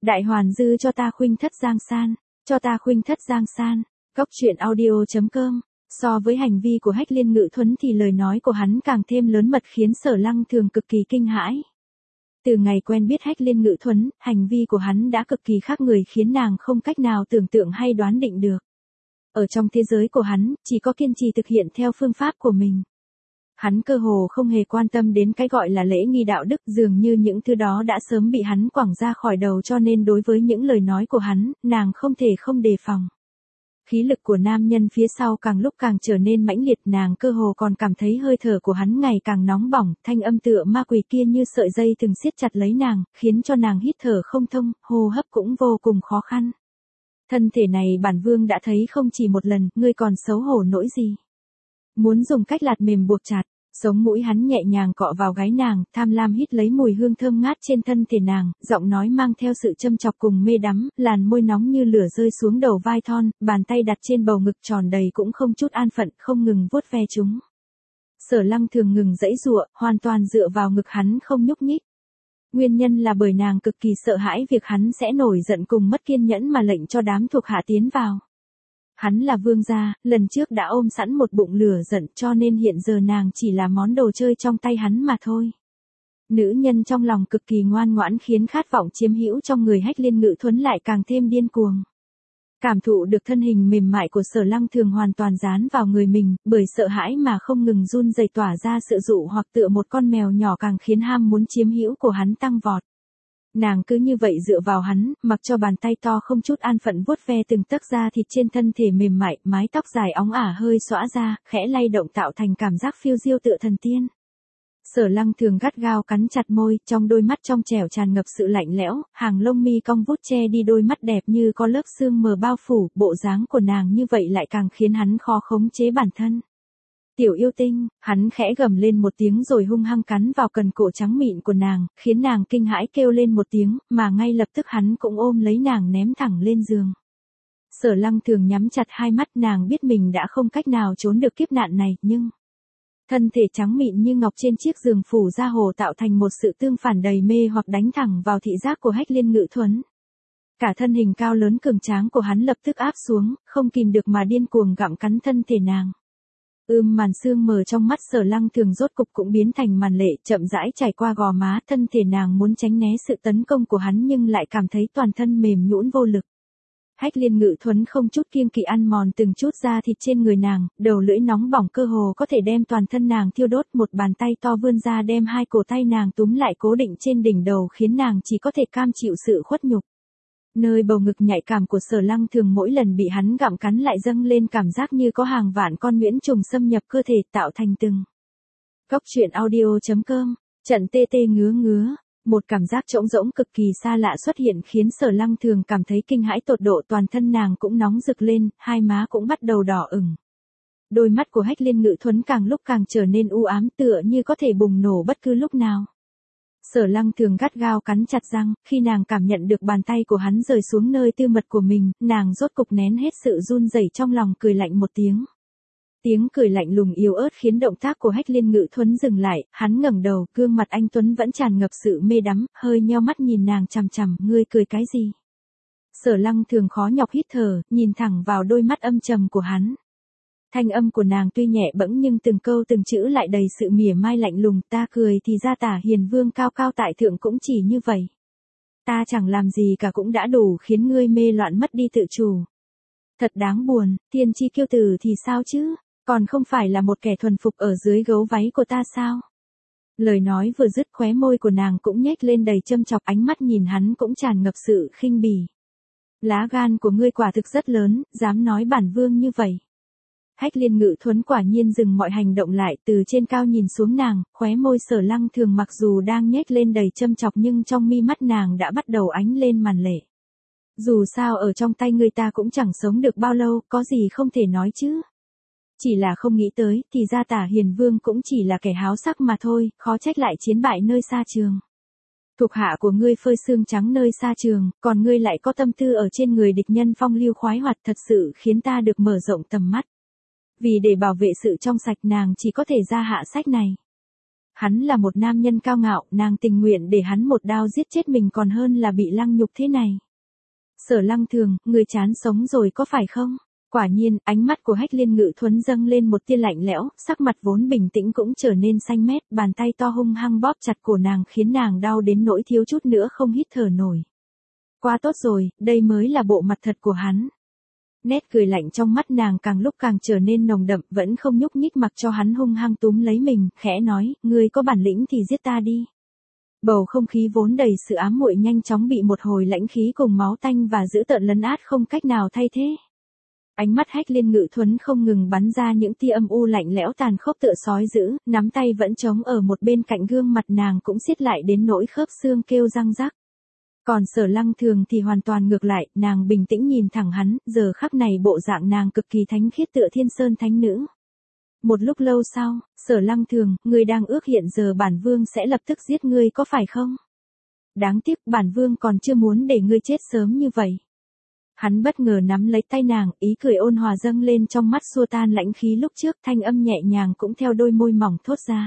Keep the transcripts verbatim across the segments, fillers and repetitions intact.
Đại hoàn dư cho ta khuynh thất giang san, cho ta khuynh thất giang san. Góc truyện audio chấm com. So với hành vi của Hách Liên Ngự Thuấn thì lời nói của hắn càng thêm lớn mật khiến Sở Lăng Thường cực kỳ kinh hãi. Từ ngày quen biết Hách Liên Ngự Thuấn, hành vi của hắn đã cực kỳ khác người khiến nàng không cách nào tưởng tượng hay đoán định được. Ở trong thế giới của hắn, chỉ có kiên trì thực hiện theo phương pháp của mình. Hắn cơ hồ không hề quan tâm đến cái gọi là lễ nghi đạo đức, dường như những thứ đó đã sớm bị hắn quẳng ra khỏi đầu, cho nên đối với những lời nói của hắn, nàng không thể không đề phòng. Khí lực của nam nhân phía sau càng lúc càng trở nên mãnh liệt, nàng cơ hồ còn cảm thấy hơi thở của hắn ngày càng nóng bỏng, thanh âm tựa ma quỷ kia như sợi dây từng siết chặt lấy nàng, khiến cho nàng hít thở không thông, hô hấp cũng vô cùng khó khăn. Thân thể này bản vương đã thấy không chỉ một lần, ngươi còn xấu hổ nỗi gì? Muốn dùng cách lạt mềm buộc chặt, sống mũi hắn nhẹ nhàng cọ vào gáy nàng, tham lam hít lấy mùi hương thơm ngát trên thân thể nàng, giọng nói mang theo sự châm chọc cùng mê đắm, làn môi nóng như lửa rơi xuống đầu vai thon, bàn tay đặt trên bầu ngực tròn đầy cũng không chút an phận, không ngừng vuốt ve chúng. Sở Lăng Thường ngừng giãy giụa, hoàn toàn dựa vào ngực hắn không nhúc nhích. Nguyên nhân là bởi nàng cực kỳ sợ hãi việc hắn sẽ nổi giận cùng mất kiên nhẫn mà lệnh cho đám thuộc hạ tiến vào. Hắn là vương gia, lần trước đã ôm sẵn một bụng lửa giận, cho nên hiện giờ nàng chỉ là món đồ chơi trong tay hắn mà thôi. Nữ nhân trong lòng cực kỳ ngoan ngoãn khiến khát vọng chiếm hữu trong người Hách Liên Ngự Thuấn lại càng thêm điên cuồng. Cảm thụ được thân hình mềm mại của Sở Lăng Thường hoàn toàn dán vào người mình, bởi sợ hãi mà không ngừng run rẩy tỏa ra sự dụ hoặc tựa một con mèo nhỏ, càng khiến ham muốn chiếm hữu của hắn tăng vọt. Nàng cứ như vậy dựa vào hắn, mặc cho bàn tay to không chút an phận vuốt ve từng tấc da thịt trên thân thể mềm mại, mái tóc dài óng ả hơi xõa ra, khẽ lay động tạo thành cảm giác phiêu diêu tựa thần tiên. Sở Lăng Thường gắt gao cắn chặt môi, trong đôi mắt trong trẻo tràn ngập sự lạnh lẽo, hàng lông mi cong vút che đi đôi mắt đẹp như có lớp sương mờ bao phủ, bộ dáng của nàng như vậy lại càng khiến hắn khó khống chế bản thân. Tiểu yêu tinh, hắn khẽ gầm lên một tiếng rồi hung hăng cắn vào cần cổ trắng mịn của nàng, khiến nàng kinh hãi kêu lên một tiếng, mà ngay lập tức hắn cũng ôm lấy nàng ném thẳng lên giường. Sở Lăng Thường nhắm chặt hai mắt, nàng biết mình đã không cách nào trốn được kiếp nạn này, nhưng thân thể trắng mịn như ngọc trên chiếc giường phủ da hồ tạo thành một sự tương phản đầy mê hoặc đánh thẳng vào thị giác của Hách Liên Ngự Thuấn. Cả thân hình cao lớn cường tráng của hắn lập tức áp xuống, không kìm được mà điên cuồng gặm cắn thân thể nàng. Ưm màn sương mờ trong mắt Sở Lăng Thường rốt cục cũng biến thành màn lệ, chậm rãi trải qua gò má, thân thể nàng muốn tránh né sự tấn công của hắn nhưng lại cảm thấy toàn thân mềm nhũn vô lực. Hách Liên Ngự Thuấn không chút kiêng kỵ ăn mòn từng chút da thịt trên người nàng, đầu lưỡi nóng bỏng cơ hồ có thể đem toàn thân nàng thiêu đốt, một bàn tay to vươn ra đem hai cổ tay nàng túm lại cố định trên đỉnh đầu khiến nàng chỉ có thể cam chịu sự khuất nhục. Nơi bầu ngực nhạy cảm của Sở Lăng Thường mỗi lần bị hắn gặm cắn lại dâng lên cảm giác như có hàng vạn con nhuyễn trùng xâm nhập cơ thể tạo thành từng. Góc truyện audio chấm com, trận tê tê ngứa ngứa, một cảm giác trống rỗng cực kỳ xa lạ xuất hiện khiến Sở Lăng Thường cảm thấy kinh hãi tột độ, toàn thân nàng cũng nóng rực lên, hai má cũng bắt đầu đỏ ửng. Đôi mắt của Hách Liên Ngự Thuấn càng lúc càng trở nên u ám tựa như có thể bùng nổ bất cứ lúc nào. Sở Lăng Thường gắt gao cắn chặt răng, khi nàng cảm nhận được bàn tay của hắn rời xuống nơi tư mật của mình, nàng rốt cục nén hết sự run rẩy trong lòng, cười lạnh một tiếng. Tiếng cười lạnh lùng yếu ớt khiến động tác của Hách Liên Ngự Thuấn dừng lại, hắn ngẩng đầu, gương mặt anh tuấn vẫn tràn ngập sự mê đắm, hơi nheo mắt nhìn nàng chằm chằm, ngươi cười cái gì? Sở Lăng Thường khó nhọc hít thở, nhìn thẳng vào đôi mắt âm trầm của hắn. Thanh âm của nàng tuy nhẹ bẫng nhưng từng câu từng chữ lại đầy sự mỉa mai lạnh lùng, ta cười thì ra Tả Hiền Vương cao cao tại thượng cũng chỉ như vậy. Ta chẳng làm gì cả cũng đã đủ khiến ngươi mê loạn mất đi tự chủ. Thật đáng buồn, tiên tri kiêu tử thì sao chứ, còn không phải là một kẻ thuần phục ở dưới gấu váy của ta sao? Lời nói vừa dứt khóe môi của nàng cũng nhếch lên đầy châm chọc, ánh mắt nhìn hắn cũng tràn ngập sự khinh bỉ. Lá gan của ngươi quả thực rất lớn, dám nói bản vương như vậy. Hách Liên Ngự Thuấn quả nhiên dừng mọi hành động lại, từ trên cao nhìn xuống nàng, khóe môi Sở Lăng Thường mặc dù đang nhếch lên đầy châm chọc nhưng trong mi mắt nàng đã bắt đầu ánh lên màn lệ. Dù sao ở trong tay người ta cũng chẳng sống được bao lâu, có gì không thể nói chứ. Chỉ là không nghĩ tới, thì ra Tả Hiền Vương cũng chỉ là kẻ háo sắc mà thôi, khó trách lại chiến bại nơi xa trường. Thuộc hạ của ngươi phơi xương trắng nơi xa trường, còn ngươi lại có tâm tư ở trên người địch nhân phong lưu khoái hoạt, thật sự khiến ta được mở rộng tầm mắt. Vì để bảo vệ sự trong sạch nàng chỉ có thể ra hạ sách này. Hắn là một nam nhân cao ngạo, nàng tình nguyện để hắn một đao giết chết mình còn hơn là bị lăng nhục thế này. Sở Lăng Thường, người chán sống rồi có phải không? Quả nhiên, ánh mắt của Hách Liên Ngự Thuấn dâng lên một tia lạnh lẽo, sắc mặt vốn bình tĩnh cũng trở nên xanh mét, bàn tay to hung hăng bóp chặt cổ nàng khiến nàng đau đến nỗi thiếu chút nữa không hít thở nổi. Quá tốt rồi, đây mới là bộ mặt thật của hắn. Nét cười lạnh trong mắt nàng càng lúc càng trở nên nồng đậm, vẫn không nhúc nhích mặc cho hắn hung hăng túm lấy mình, khẽ nói, ngươi có bản lĩnh thì giết ta đi. Bầu không khí vốn đầy sự ám muội nhanh chóng bị một hồi lãnh khí cùng máu tanh và dữ tợn lấn át không cách nào thay thế. Ánh mắt Hách Liên Ngự Thuấn không ngừng bắn ra những tia âm u lạnh lẽo tàn khốc tựa sói dữ, nắm tay vẫn trống ở một bên cạnh gương mặt nàng cũng siết lại đến nỗi khớp xương kêu răng rắc. Còn Sở Lăng Thường thì hoàn toàn ngược lại, nàng bình tĩnh nhìn thẳng hắn, giờ khắc này bộ dạng nàng cực kỳ thánh khiết tựa thiên sơn thánh nữ. Một lúc lâu sau, Sở Lăng Thường, ngươi đang ước hiện giờ bản vương sẽ lập tức giết ngươi có phải không? Đáng tiếc bản vương còn chưa muốn để ngươi chết sớm như vậy. Hắn bất ngờ nắm lấy tay nàng, ý cười ôn hòa dâng lên trong mắt xua tan lãnh khí lúc trước, thanh âm nhẹ nhàng cũng theo đôi môi mỏng thốt ra.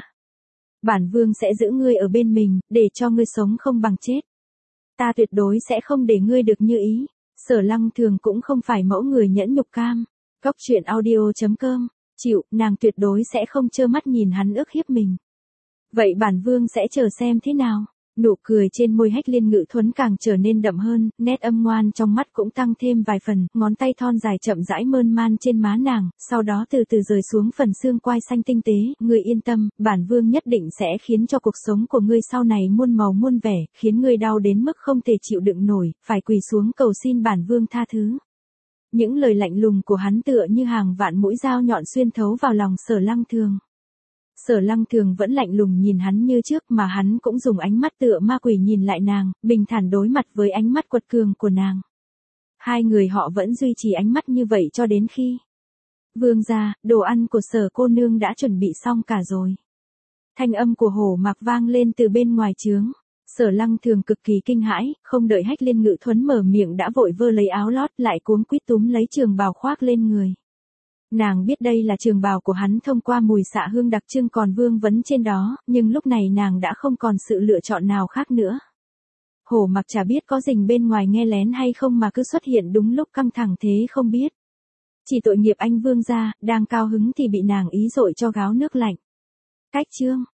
Bản vương sẽ giữ ngươi ở bên mình, để cho ngươi sống không bằng chết. Ta tuyệt đối sẽ không để ngươi được như ý. Sở Lăng Thường cũng không phải mẫu người nhẫn nhục cam. Cốc truyện audio chấm com. Chịu, nàng tuyệt đối sẽ không trơ mắt nhìn hắn ức hiếp mình. Vậy bản vương sẽ chờ xem thế nào. Nụ cười trên môi Hách Liên Ngự Thuấn càng trở nên đậm hơn, nét âm ngoan trong mắt cũng tăng thêm vài phần, ngón tay thon dài chậm rãi mơn man trên má nàng, sau đó từ từ rời xuống phần xương quai xanh tinh tế, ngươi yên tâm, bản vương nhất định sẽ khiến cho cuộc sống của ngươi sau này muôn màu muôn vẻ, khiến ngươi đau đến mức không thể chịu đựng nổi, phải quỳ xuống cầu xin bản vương tha thứ. Những lời lạnh lùng của hắn tựa như hàng vạn mũi dao nhọn xuyên thấu vào lòng Sở Lăng Thường. Sở Lăng Thường vẫn lạnh lùng nhìn hắn như trước mà hắn cũng dùng ánh mắt tựa ma quỷ nhìn lại nàng, bình thản đối mặt với ánh mắt quật cường của nàng. Hai người họ vẫn duy trì ánh mắt như vậy cho đến khi vương gia, đồ ăn của Sở cô nương đã chuẩn bị xong cả rồi. Thanh âm của Hổ Mạc vang lên từ bên ngoài trướng. Sở Lăng Thường cực kỳ kinh hãi, không đợi Hách Liên Ngự Thuấn mở miệng đã vội vơ lấy áo lót lại cuống quýt túm lấy trường bào khoác lên người. Nàng biết đây là trường bào của hắn thông qua mùi xạ hương đặc trưng còn vương vấn trên đó, nhưng lúc này nàng đã không còn sự lựa chọn nào khác nữa. Hổ Mặc chả biết có rình bên ngoài nghe lén hay không mà cứ xuất hiện đúng lúc căng thẳng thế không biết. Chỉ tội nghiệp anh vương gia, đang cao hứng thì bị nàng ý dội cho gáo nước lạnh. Cách chương